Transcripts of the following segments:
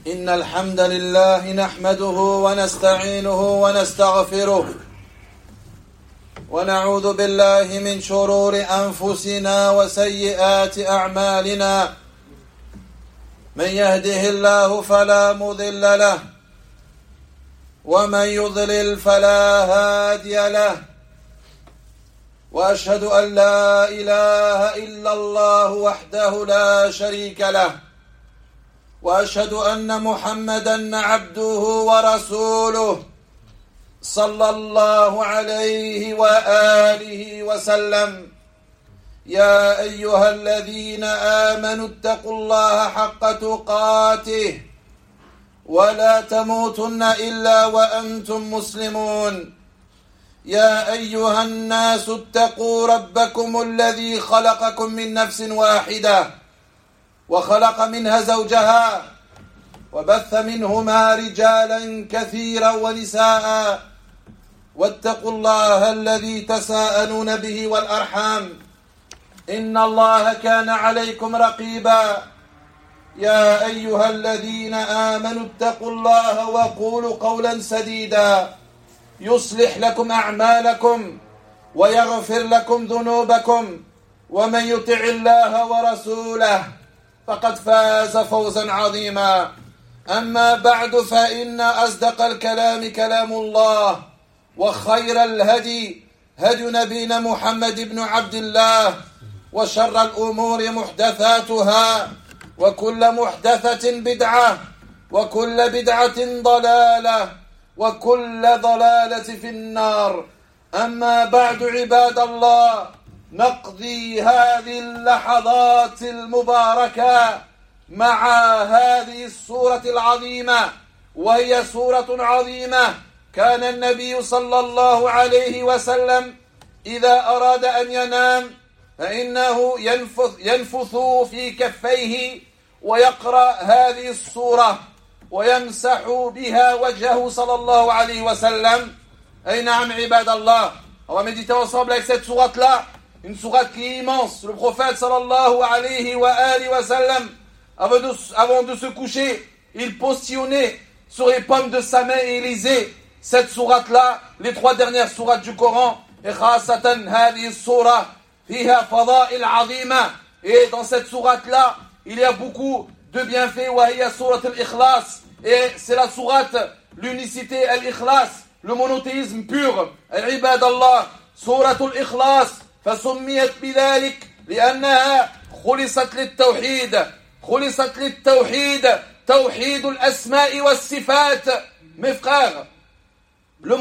إن الحمد لله نحمده ونستعينه ونستغفره ونعوذ بالله من شرور أنفسنا وسيئات أعمالنا. من يهده الله فلا مضل له ومن يضلل فلا هادي له، وأشهد أن لا إله إلا الله وحده لا شريك له، وأشهد أن محمدًا عبده ورسوله صلى الله عليه وآله وسلم. يا أيها الذين آمنوا اتقوا الله حق تقاته ولا تموتن إلا وأنتم مسلمون. يا أيها الناس اتقوا ربكم الذي خلقكم من نفس واحدة وخلق منها زوجها وبث منهما رجالا كثيرا ونساء، واتقوا الله الذي تساءلون به والأرحام إن الله كان عليكم رقيبا. يا أيها الذين آمنوا اتقوا الله وقولوا قولا سديدا يصلح لكم أعمالكم ويغفر لكم ذنوبكم، ومن يطع الله ورسوله فقد فاز فوزا عظيما. أما بعد، فإن أصدق الكلام كلام الله، وخير الهدي هدي نبينا محمد بن عبد الله، وشر الأمور محدثاتها، وكل محدثة بدعة، وكل بدعة ضلالة، وكل ضلالة في النار. أما بعد عباد الله، نقضي هذه اللحظات المباركة مع هذه السورة العظيمة، وهي سورة عظيمة. كان النبي صلى الله عليه وسلم إذا أراد أن ينام فإنه ينفث في كفيه ويقرأ هذه السورة ويمسح بها وجهه صلى الله عليه وسلم. أي نعم عباد الله، on va méditer ensemble avec cette sourate-là, une sourate qui est immense. Le prophète sallallahu alayhi wa alihi wa sallam, avant de se coucher, il postillonnait sur les paumes de sa main et il lisait cette sourate-là, les 3 dernières sourates du Coran. Et khasatan hadhihi surah fiha fada'il 'azima. Et dans cette sourate-là, il y a beaucoup de bienfaits. Wa hiya surat al-ikhlas. Et c'est la sourate l'unicité, al-ikhlas, le monothéisme pur. Ibad Allah, surat al-ikhlas فسميت بذلك لأنها خلصت للتوحيد توحيد الأسماء والصفات. Mes frères, le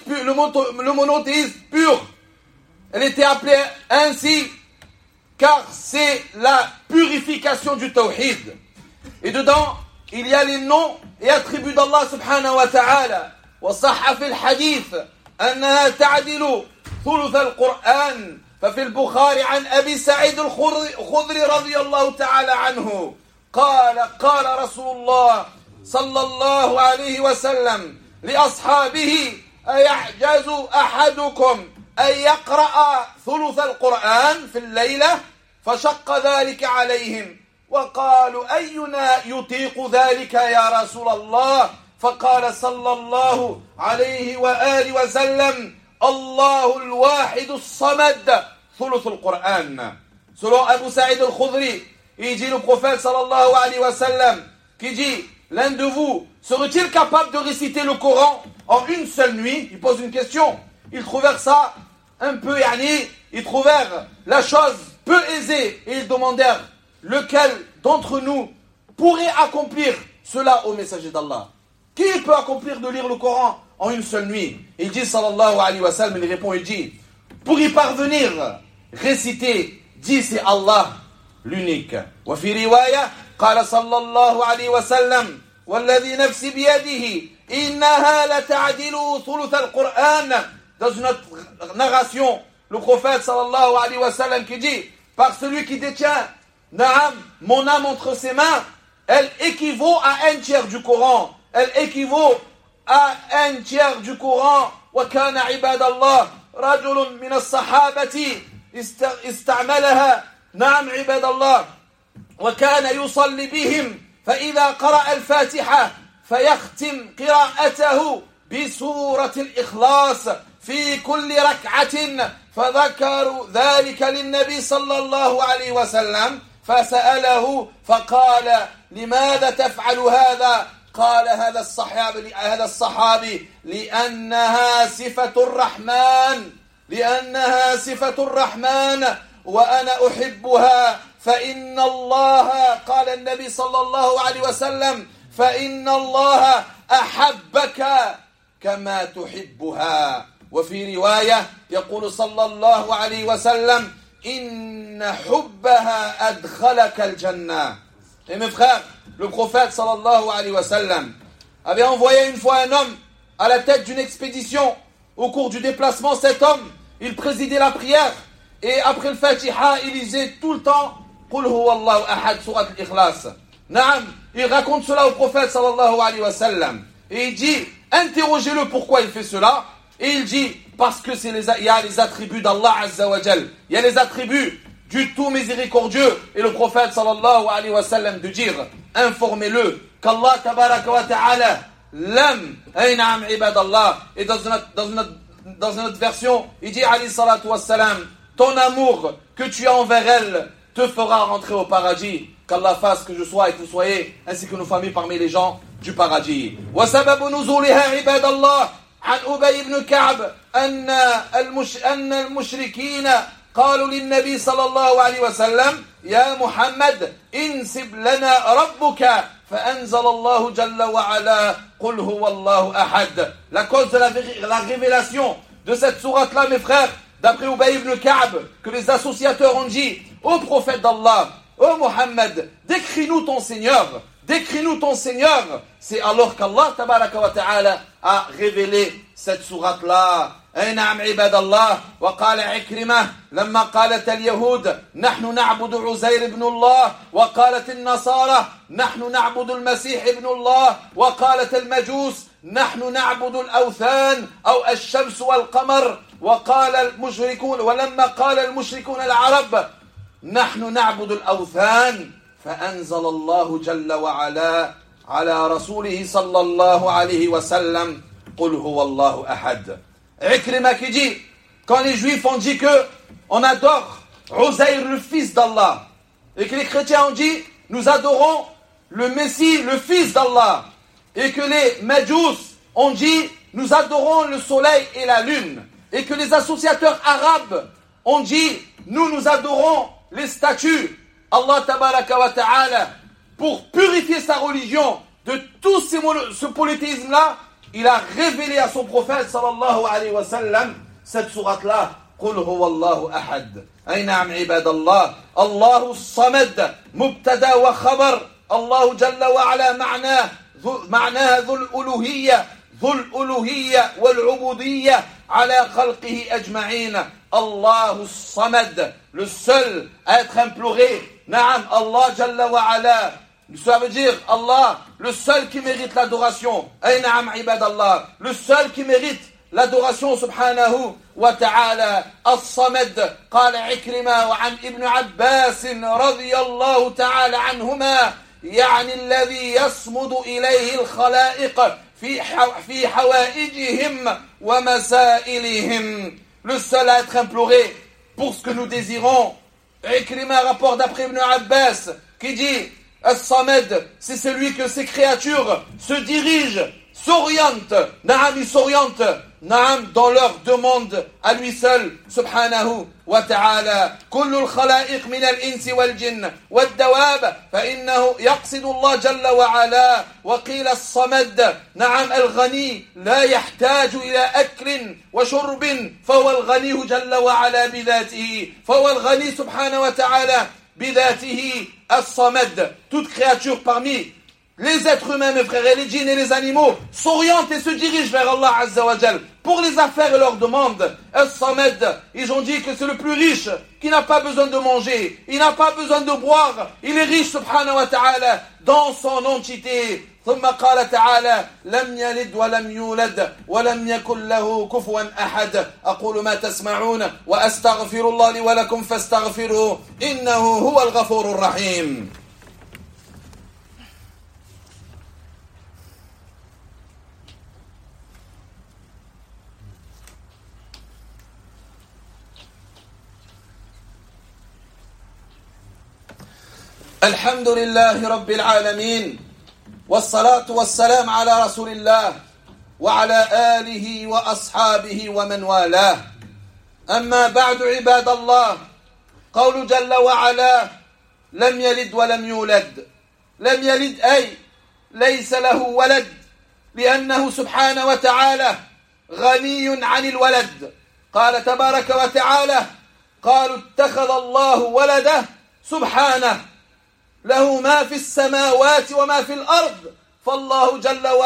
monothéisme pur, elle était appelée ainsi car c'est la purification du tawhid. Et dedans, il y a les noms et attributs d'Allah subhanahu wa ta'ala. وصح في الحديث أنها تعدل ثلث القرآن. ففي البخاري عن أبي سعيد الخضري رضي الله تعالى عنه قال رسول الله صلى الله عليه وسلم لأصحابه أيعجز أحدكم أن يقرأ ثلث القرآن في الليلة؟ فشق ذلك عليهم وقالوا أينا يطيق ذلك يا رسول الله؟ فقال صلى الله عليه وآله وسلم الله الواحد الصمد ثلث القرآن. Selon Abu Sa'id al-Khudri, il dit le prophète sallallahu alayhi wa sallam, qui dit, l'un de vous serait-il capable de réciter le Coran en une seule nuit? Il pose une question. Ils trouvèrent ça un peu ils trouvèrent la chose peu aisée et ils demandèrent lequel d'entre nous pourrait accomplir cela au messager d'Allah. Qui peut accomplir de lire le Coran en une seule nuit? Il dit sallallahu alayhi wa sallam, il répond, il dit, pour y parvenir, réciter, dit c'est Allah l'unique. وفي رواية قال صلى الله عليه وسلم والذي نفسي بيده إنها لتعدل ثلث القرآن. Dans une autre narration, le prophète sallallahu alayhi wa sallam qui dit, par celui qui détient Naam, mon âme entre ses mains, elle équivaut à un tiers du Coran. Elle équivaut à un tiers du Coran. وكان عباد الله رجل من الصحابة استعملها. نعم عباد الله. وكان يصلي بهم فإذا قرأ الفاتحة فيختم قراءته بسورة الإخلاص في كل ركعة. فذكروا ذلك للنبي صلى الله عليه وسلم فسأله فقال لماذا تفعل هذا؟ قال هذا الصحابي لأنها صفة الرحمن وأنا أحبها. فإن الله قال النبي صلى الله عليه وسلم فإن الله أحبك كما تحبها. وفي رواية يقول صلى الله عليه وسلم إن حبها أدخلك الجنة. Et mes frères, le prophète sallallahu alayhi wa sallam avait envoyé une fois un homme à la tête d'une expédition. Au cours du déplacement, cet homme, il présidait la prière et après le Fatiha, il lisait tout le temps Qul huwa Allahu ahad, surat al-Ikhlas. Naam, il raconte cela au prophète sallallahu alayhi wa sallam et il dit, interrogez-le pourquoi il fait cela. Et il dit, parce que il y a les attributs d'Allah Azza wa Jal, il y a les attributs du tout miséricordieux. Et le prophète sallallahu alayhi wa sallam de dire, informez-le qu'Allah tabaraka wa ta'ala l'am aynam ibadallah. Et dans une autre version, il dit alayhi salatu wa salam, ton amour que tu as envers elle te fera rentrer au paradis. Qu'Allah fasse que je sois et que vous soyez, ainsi que nos familles parmi les gens du paradis. Wa sababu nuzuliha ibadallah. عن أبي بن كعب أن المشركين قالوا للنبي صلى الله عليه وسلم يا محمد انسب لنا ربك فأنزل الله جل وعلا قل هو الله أحد. La cause de la révélation de cette sourate-là, mes frères, d'après Ubay ibn Ka'b, que les associateurs ont dit au prophète d'Allah, ô Muhammad, décris-nous ton Seigneur. Décris-nous ton Seigneur. C'est alors qu'Allah tabaraka wa ta'ala a révélé cette sourate-là. أي نعم عباد الله. وقال عكرمة لما قالت اليهود نحن نعبد عزير بن الله وقالت النصارى نحن نعبد المسيح ابن الله وقالت المجوس نحن نعبد الأوثان أو الشمس والقمر وقال المشركون ولما قال المشركون العرب نحن نعبد الأوثان فأنزل الله جل وعلا على رسوله صلى الله عليه وسلم قل هو الله أحد. Ikrima qui dit, quand les juifs ont dit que on adore Uzair, le fils d'Allah, et que les chrétiens ont dit, nous adorons le Messie, le fils d'Allah, et que les Majus ont dit, nous adorons le soleil et la lune, et que les associateurs arabes ont dit, nous adorons les statues. Allah tabaraka wa ta'ala, pour purifier sa religion de tout ce polythéisme-là, il a révélé à son prophète sallallahu alayhi wa sallam cette sourate-là. قل هو الله أحد. أي نعم عباد الله. الله الصمد مبتدا وخبر. الله جل وعلا معناها ذو الألوهية والعبودية على خلقه أجمعين. الله الصمد, le seul à être imploré. نعم Allah جل وعلا. Ça veut dire Allah, le seul qui mérite l'adoration. Ay na'am ibadallah, le seul qui mérite l'adoration subhanahu wa ta'ala. As-Samad, qala Ikrima wa an Ibn Abbas radiyallahu ta'ala anhuma, يعني الذي يصمد إليه الخلائق في حوائجهم ومسائلهم. Le seul à être imploré pour ce que nous désirons. Ikrima rapporte d'après Ibn Abbas qui dit As-Samad, c'est celui que ses créatures se dirigent, s'orientent, ils s'orientent, dans leur demande à lui seul, subhanahu wa ta'ala. كل الخلائق من الإنس والجن والدواب فإنه يقصد الله جل وعلا. وقيل الصمد الغني لا يحتاج إلى أكل وشرب فهو الغني جل وعلا بذاته. فهو الغني سبحانه وتعالى بذاته الصمد. Toute créature parmi les êtres humains, mes frères, et les djinns et les animaux s'orientent et se dirigent vers Allah Azza wa Jal pour les affaires et leurs demandes. As-Samad, ils ont dit que c'est le plus riche, qui n'a pas besoin de manger, il n'a pas besoin de boire, il est riche subhanahu wa ta'ala dans son entité. ثم قال تعالى لم يلد ولم يولد ولم يكن له كفوا أحد. أقول ما تسمعون وأستغفر الله لي ولكم فاستغفروه إنه هو الغفور الرحيم. الحمد لله رب العالمين والصلاة والسلام على رسول الله وعلى آله وأصحابه ومن والاه أما بعد عباد الله قول جل وعلا لم يلد ولم يولد لم يلد أي ليس له ولد لأنه سبحانه وتعالى غني عن الولد قال تبارك وتعالى قالوا اتخذ الله ولده سبحانه له ما في السماوات وما في الأرض فالله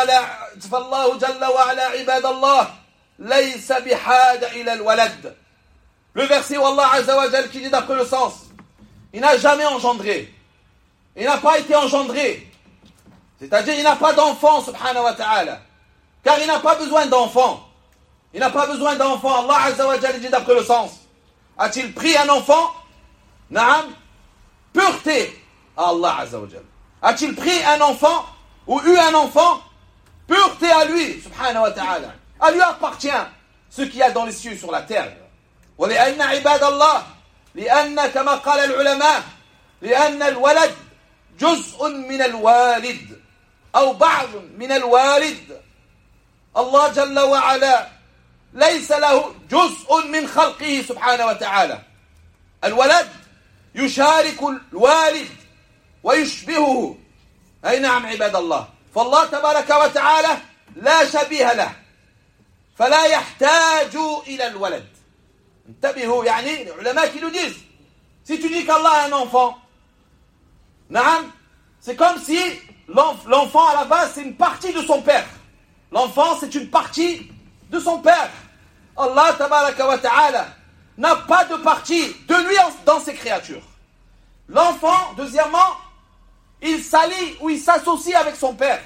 جل وعلا عباد الله ليس بحاجة إلى الولد. Le verset où Allah Azza wa Jal qui dit d'après le sens, il n'a jamais engendré, il n'a pas été engendré, c'est-à-dire il n'a pas d'enfant subhanahu wa ta'ala, car il n'a pas besoin d'enfant, il n'a pas besoin d'enfant. Allah Azza wa Jal dit d'après le sens, a-t-il pris un enfant? Naam, pureté à Allah Azza wa Jal. A-t-il pris un enfant ou eu un enfant? Pureté à lui subhanahu wa ta'ala. À lui appartient ce qu'il y a dans les cieux sur la terre. ولأن عباد الله لأن كما قال العلماء لأن الولد جزء من الوالد أو بعض من الوالد. الله جل وعلا ليس له جزء من خلقه سبحانه وتعالى. الولد يشارك الوالد ويشبهه. أي نعم عباد الله. فالله تبارك وتعالى لا شبيه له فلا يحتاج إلى الولد. انتبهوا يعني العلماء qui nous disent si tu dis qu'Allah a un enfant, naam, c'est comme si l'enfant à la base c'est une partie de son père. L'enfant c'est une partie de son père. Allah tabaraka wa ta'ala n'a pas de partie de lui dans ses créatures. L'enfant, deuxièmement, il s'allie ou il s'associe avec son père.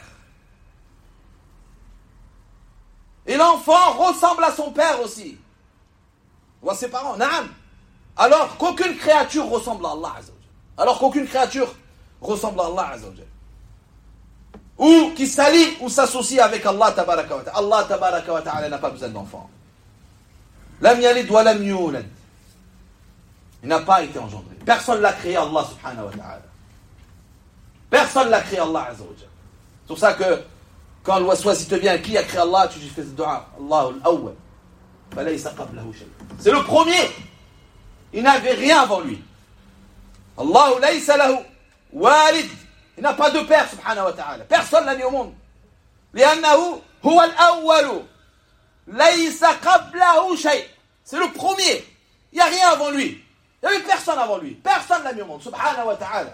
Et l'enfant ressemble à son père aussi. Ou à ses parents, naam. Alors qu'aucune créature ressemble à Allah Azza wa Jal. Alors qu'aucune créature ressemble à Allah Azza wa Jal. Ou qui s'allie ou s'associe avec Allah tabaraka wa ta'ala. Allah tabaraka wa ta'ala n'a pas besoin d'enfant. Lam yalid wa lam yulad. Il n'a pas été engendré. Personne l'a créé, Allah subhanahu wa ta'ala. Personne l'a créé, Allah Azza wa Jal. C'est pour ça que quand le waswas te vient, qui a créé Allah, tu fais ce dua. Allahu al-awwal. C'est le premier. Il n'avait rien avant lui. Allahu laysa lahu walid. Il n'a pas de père subhanahu wa ta'ala. Personne l'a mis au monde. لأنه هو الأول ليس قبله شيء. C'est le premier. Il n'y a rien avant lui. Il n'y avait personne avant lui. Personne l'a mis au monde subhanahu wa ta'ala.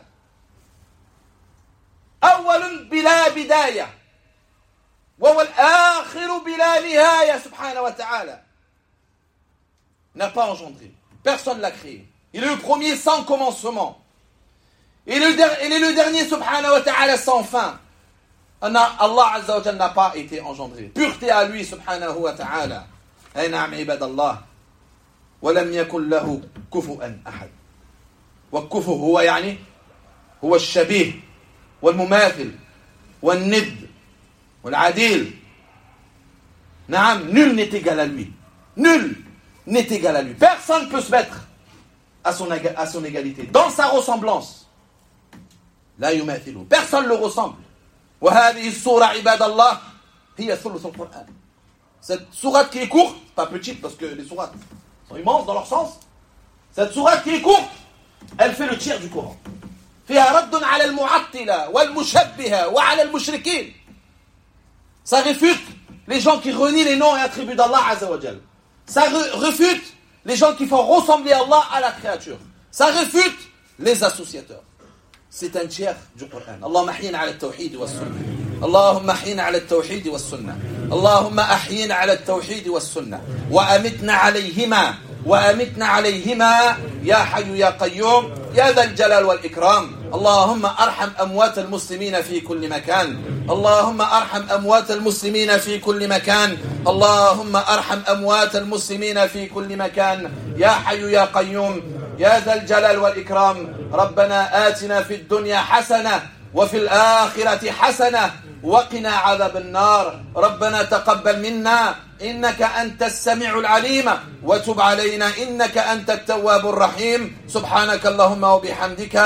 أول بلا بداية وهو الآخر بلا نهاية سبحانه وتعالى. N'a pas engendré. Personne l'a créé. Il est le premier sans commencement. Il est le dernier, subhanahu wa ta'ala, sans fin. Allah Azza wa Jal n'a pas été engendré. Pureté à lui, subhanahu wa ta'ala. Ay na'am ibadallah. ولم يكن له كفوا أحد. والكفو هو يعني هو الشبيه والمماثل والند والعديل. نعم, nul n'est égal à lui. Nul n'est égal à lui. Personne ne peut se mettre à son égalité, dans sa ressemblance. لا يماثله. Personne ne le ressemble. وهذه السورة عباد الله هي ثلث القرآن. Cette sourate qui est courte, pas petite parce que les sourates sont immenses dans leur sens. Cette sourate qui est courte, elle fait le tiers du Coran. فيها رد على المعطلة والمشبهة وعلى المشركين. Ça réfute les gens qui renient les noms et attributs d'Allah Azza wa Jal. Ça réfute les gens qui font ressembler Allah à la créature. Ça réfute les associateurs. C'est un tiers du Coran. Allahumma ahyina ala al-tawhid wa sunnah. Allahumma ahyina ala al-tawhid wa sunnah. Allahumma ahyina ala al-tawhid wa sunnah. Wa amitna alayhima. وأمتنا عليهما يا حي يا قيوم يا ذا الجلال والإكرام. اللهم أرحم أموات المسلمين في كل مكان. اللهم أرحم أموات المسلمين في كل مكان. اللهم أرحم أموات المسلمين في كل مكان يا حي يا قيوم يا ذا الجلال والإكرام. ربنا آتنا في الدنيا حسنة وفي الآخرة حسنة وقنا عذاب النار. ربنا تقبل منا إنك أنت السميع العليم وتب علينا إنك أنت التواب الرحيم. سبحانك اللهم وبحمدك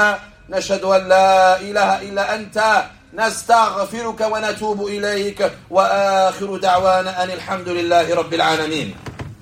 نشهد أن لا إله إلا أنت، نستغفرك ونتوب إليك، وآخر دعوانا أن الحمد لله رب العالمين.